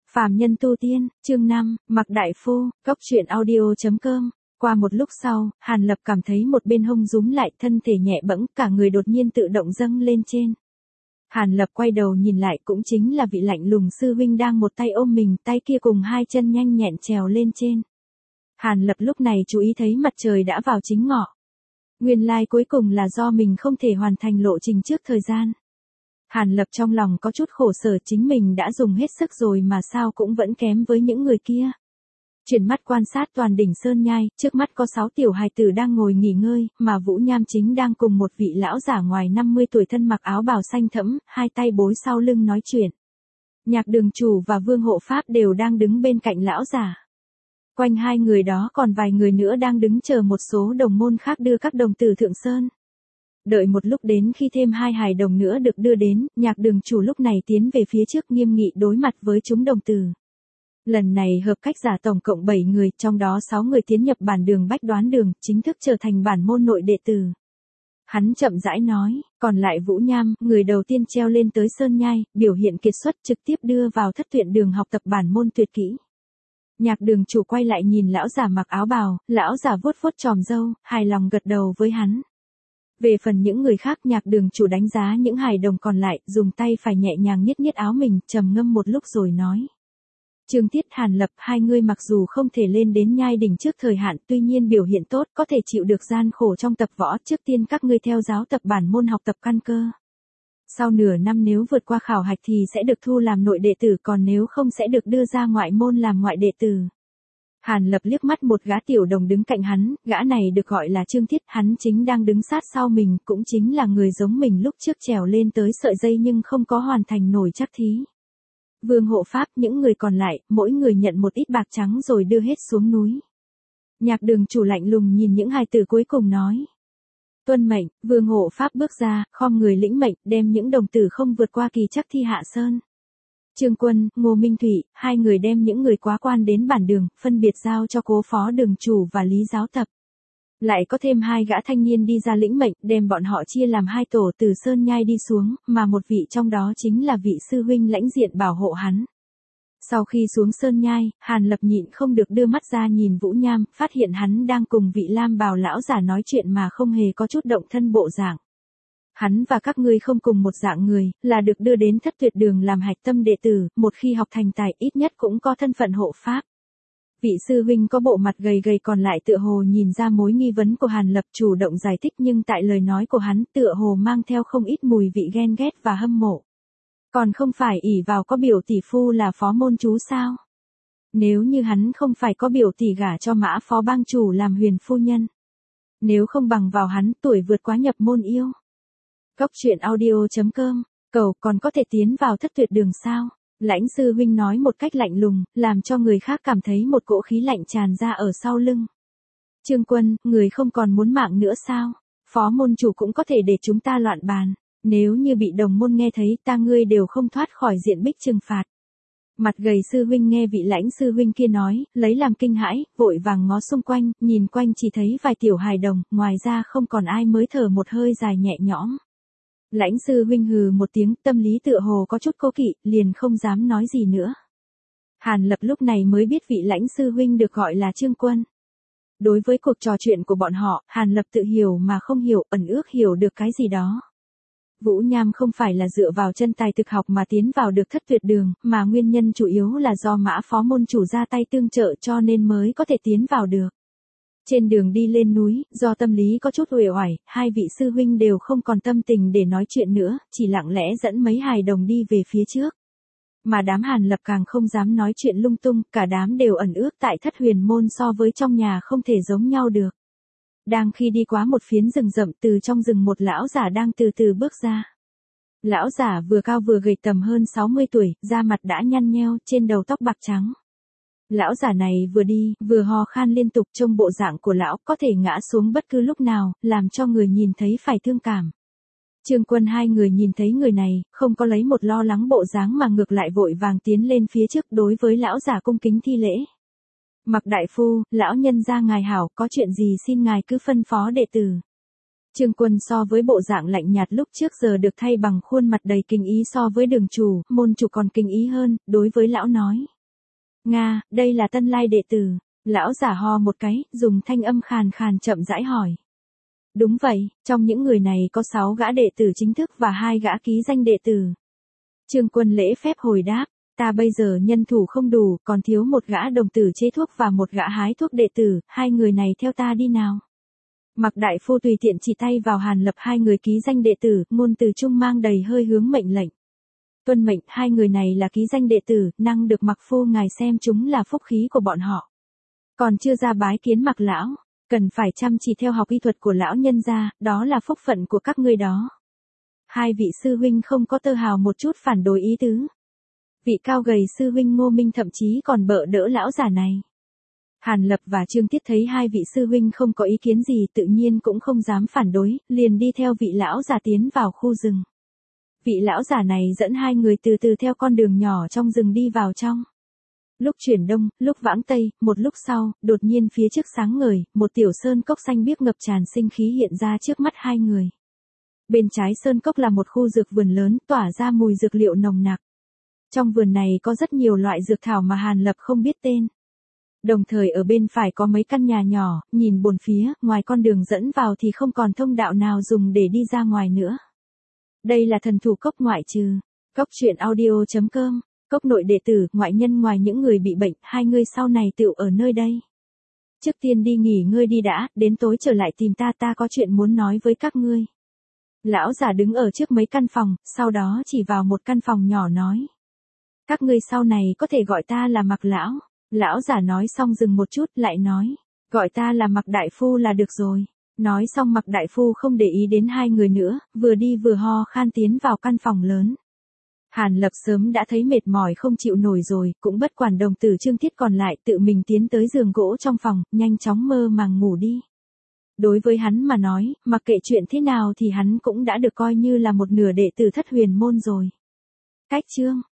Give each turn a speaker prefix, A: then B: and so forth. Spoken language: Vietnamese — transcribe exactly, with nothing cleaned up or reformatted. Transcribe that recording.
A: Phàm nhân tu tiên, chương năm, Mạc Đại Phu, Cốc truyện audio.com. Qua một lúc sau, Hàn Lập cảm thấy một bên hông rúm lại, thân thể nhẹ bẫng, cả người đột nhiên tự động dâng lên trên. Hàn Lập quay đầu nhìn lại, cũng chính là vị lạnh lùng sư huynh đang một tay ôm mình, tay kia cùng hai chân nhanh nhẹn trèo lên trên. Hàn Lập lúc này chú ý thấy mặt trời đã vào chính ngọ. Nguyên lai cuối cùng là do mình không thể hoàn thành lộ trình trước thời gian. Hàn Lập trong lòng có chút khổ sở, chính mình đã dùng hết sức rồi mà sao cũng vẫn kém với những người kia. Chuyển mắt quan sát toàn đỉnh Sơn Nhai, trước mắt có sáu tiểu hài tử đang ngồi nghỉ ngơi, mà Vũ Nham chính đang cùng một vị lão giả ngoài năm mươi tuổi thân mặc áo bào xanh thẫm, hai tay bối sau lưng nói chuyện. Nhạc Đường Chủ và Vương Hộ Pháp đều đang đứng bên cạnh lão giả. Quanh hai người đó còn vài người nữa đang đứng chờ một số đồng môn khác đưa các đồng tử Thượng Sơn. Đợi một lúc đến khi thêm hai hài đồng nữa được đưa đến, Nhạc Đường Chủ lúc này tiến về phía trước nghiêm nghị đối mặt với chúng đồng tử. Lần này hợp cách giả tổng cộng bảy người, trong đó sáu người tiến nhập bản đường Bách Đoán Đường, chính thức trở thành bản môn nội đệ tử. Hắn chậm rãi nói, còn lại Vũ Nham, người đầu tiên treo lên tới Sơn Nhai, biểu hiện kiệt xuất trực tiếp đưa vào thất tuyển đường học tập bản môn tuyệt kỹ. Nhạc Đường Chủ quay lại nhìn lão giả mặc áo bào, lão giả vuốt vuốt chòm râu, hài lòng gật đầu với hắn. Về phần những người khác, Nhạc Đường Chủ đánh giá những hài đồng còn lại, dùng tay phải nhẹ nhàng niết niết áo mình, trầm ngâm một lúc rồi nói. Trương Tiết, Hàn Lập, hai người mặc dù không thể lên đến nhai đỉnh trước thời hạn, tuy nhiên biểu hiện tốt, có thể chịu được gian khổ trong tập võ, trước tiên các ngươi theo giáo tập bản môn học tập căn cơ. Sau nửa năm nếu vượt qua khảo hạch thì sẽ được thu làm nội đệ tử, còn nếu không sẽ được đưa ra ngoại môn làm ngoại đệ tử. Hàn Lập liếc mắt một gã tiểu đồng đứng cạnh hắn, gã này được gọi là Trương Thiết, hắn chính đang đứng sát sau mình, cũng chính là người giống mình lúc trước trèo lên tới sợi dây nhưng không có hoàn thành nổi trắc thí. Vương Hộ Pháp, những người còn lại, mỗi người nhận một ít bạc trắng rồi đưa hết xuống núi. Nhạc Đường Chủ lạnh lùng nhìn những hài tử cuối cùng nói. Tuân mệnh, Vương Hộ Pháp bước ra, khom người lĩnh mệnh, đem những đồng tử không vượt qua kỳ trắc thi hạ sơn. Trương Quân, Ngô Minh Thủy, hai người đem những người quá quan đến bản đường, phân biệt giao cho Cố Phó Đường Chủ và Lý Giáo Tập. Lại có thêm hai gã thanh niên đi ra lĩnh mệnh, đem bọn họ chia làm hai tổ từ Sơn Nhai đi xuống, mà một vị trong đó chính là vị sư huynh lãnh diện bảo hộ hắn. Sau khi xuống Sơn Nhai, Hàn Lập nhịn không được đưa mắt ra nhìn Vũ Nham, phát hiện hắn đang cùng vị lam bào lão giả nói chuyện mà không hề có chút động thân bộ dạng. Hắn và các ngươi không cùng một dạng người, là được đưa đến thất tuyệt đường làm hạch tâm đệ tử, một khi học thành tài ít nhất cũng có thân phận hộ pháp. Vị sư huynh có bộ mặt gầy gầy còn lại tựa hồ nhìn ra mối nghi vấn của Hàn Lập, chủ động giải thích, nhưng tại lời nói của hắn tựa hồ mang theo không ít mùi vị ghen ghét và hâm mộ. Còn không phải ỷ vào có biểu tỷ phu là phó môn chú sao? Nếu như hắn không phải có biểu tỷ gả cho Mã phó bang chủ làm huyền phu nhân. Nếu không bằng vào hắn tuổi vượt quá nhập môn yêu. Cốc truyện audio.com, cầu còn có thể tiến vào thất tuyệt đường sao? Lãnh sư huynh nói một cách lạnh lùng, làm cho người khác cảm thấy một cỗ khí lạnh tràn ra ở sau lưng. Trương Quân, người không còn muốn mạng nữa sao? Phó môn chủ cũng có thể để chúng ta loạn bàn. Nếu như bị đồng môn nghe thấy, ta ngươi đều không thoát khỏi diện bích trừng phạt. Mặt gầy sư huynh nghe vị lãnh sư huynh kia nói, lấy làm kinh hãi, vội vàng ngó xung quanh, nhìn quanh chỉ thấy vài tiểu hài đồng, ngoài ra không còn ai, mới thở một hơi dài nhẹ nhõm. Lãnh sư huynh hừ một tiếng, tâm lý tựa hồ có chút cố kỵ, liền không dám nói gì nữa. Hàn Lập lúc này mới biết vị lãnh sư huynh được gọi là Trương Quân. Đối với cuộc trò chuyện của bọn họ, Hàn Lập tự hiểu mà không hiểu, ẩn ước hiểu được cái gì đó. Vũ Nham không phải là dựa vào chân tài thực học mà tiến vào được thất tuyệt đường, mà nguyên nhân chủ yếu là do Mã phó môn chủ ra tay tương trợ cho nên mới có thể tiến vào được. Trên đường đi lên núi, do tâm lý có chút uể oải, hai vị sư huynh đều không còn tâm tình để nói chuyện nữa, chỉ lặng lẽ dẫn mấy hài đồng đi về phía trước. Mà đám Hàn Lập càng không dám nói chuyện lung tung, cả đám đều ẩn ước tại thất huyền môn so với trong nhà không thể giống nhau được. Đang khi đi qua một phiến rừng rậm, từ trong rừng một lão giả đang từ từ bước ra. Lão giả vừa cao vừa gầy, tầm hơn sáu mươi tuổi, da mặt đã nhăn nheo, trên đầu tóc bạc trắng. Lão giả này vừa đi, vừa ho khan liên tục, trông bộ dạng của lão có thể ngã xuống bất cứ lúc nào, làm cho người nhìn thấy phải thương cảm. Trương Quân hai người nhìn thấy người này, không có lấy một lo lắng bộ dáng mà ngược lại vội vàng tiến lên phía trước, đối với lão giả cung kính thi lễ. Mạc Đại Phu, lão nhân gia ngài hảo, có chuyện gì xin ngài cứ phân phó đệ tử. Trương Quân so với bộ dạng lạnh nhạt lúc trước giờ được thay bằng khuôn mặt đầy kinh ý, so với Đường Chủ, môn chủ còn kinh ý hơn, đối với lão nói. Nga, đây là tân lai đệ tử. Lão giả ho một cái, dùng thanh âm khàn khàn chậm rãi hỏi. Đúng vậy, trong những người này có sáu gã đệ tử chính thức và hai gã ký danh đệ tử. Trương Quân lễ phép hồi đáp, ta bây giờ nhân thủ không đủ, còn thiếu một gã đồng tử chế thuốc và một gã hái thuốc đệ tử, hai người này theo ta đi nào. Mạc đại phu tùy tiện chỉ tay vào Hàn Lập hai người ký danh đệ tử, ngôn từ trung mang đầy hơi hướng mệnh lệnh. Tuân mệnh, hai người này là ký danh đệ tử, năng được Mạc phu ngài xem chúng là phúc khí của bọn họ. Còn chưa ra bái kiến Mạc lão, cần phải chăm chỉ theo học y thuật của lão nhân gia, đó là phúc phận của các ngươi đó. Hai vị sư huynh không có tơ hào một chút phản đối ý tứ. Vị cao gầy sư huynh Ngô Minh thậm chí còn bợ đỡ lão giả này. Hàn Lập và Trương Tiết thấy hai vị sư huynh không có ý kiến gì, tự nhiên cũng không dám phản đối, liền đi theo vị lão giả tiến vào khu rừng. Vị lão giả này dẫn hai người từ từ theo con đường nhỏ trong rừng đi vào trong. Lúc chuyển đông, lúc vãng tây, một lúc sau, đột nhiên phía trước sáng ngời, một tiểu sơn cốc xanh biếc ngập tràn sinh khí hiện ra trước mắt hai người. Bên trái sơn cốc là một khu dược vườn lớn, tỏa ra mùi dược liệu nồng nặc. Trong vườn này có rất nhiều loại dược thảo mà Hàn Lập không biết tên. Đồng thời ở bên phải có mấy căn nhà nhỏ, nhìn bốn phía, ngoài con đường dẫn vào thì không còn thông đạo nào dùng để đi ra ngoài nữa. Đây là thần thủ cốc ngoại trừ. Cốc truyện audio chấm com. Cốc nội đệ tử, ngoại nhân ngoài những người bị bệnh, hai người sau này tựu ở nơi đây. Trước tiên đi nghỉ ngơi đi đã, đến tối trở lại tìm ta, ta có chuyện muốn nói với các ngươi. Lão giả đứng ở trước mấy căn phòng, sau đó chỉ vào một căn phòng nhỏ nói. Các ngươi sau này có thể gọi ta là Mạc lão. Lão giả nói xong dừng một chút, lại nói. Gọi ta là Mạc đại phu là được rồi. Nói xong Mạc đại phu không để ý đến hai người nữa, vừa đi vừa ho khan tiến vào căn phòng lớn. Hàn Lập sớm đã thấy mệt mỏi không chịu nổi rồi, cũng bất quản đồng tử Trương Tiết còn lại, tự mình tiến tới giường gỗ trong phòng, nhanh chóng mơ màng ngủ đi. Đối với hắn mà nói, mặc kệ chuyện thế nào thì hắn cũng đã được coi như là một nửa đệ tử Thất Huyền môn rồi. Cách chương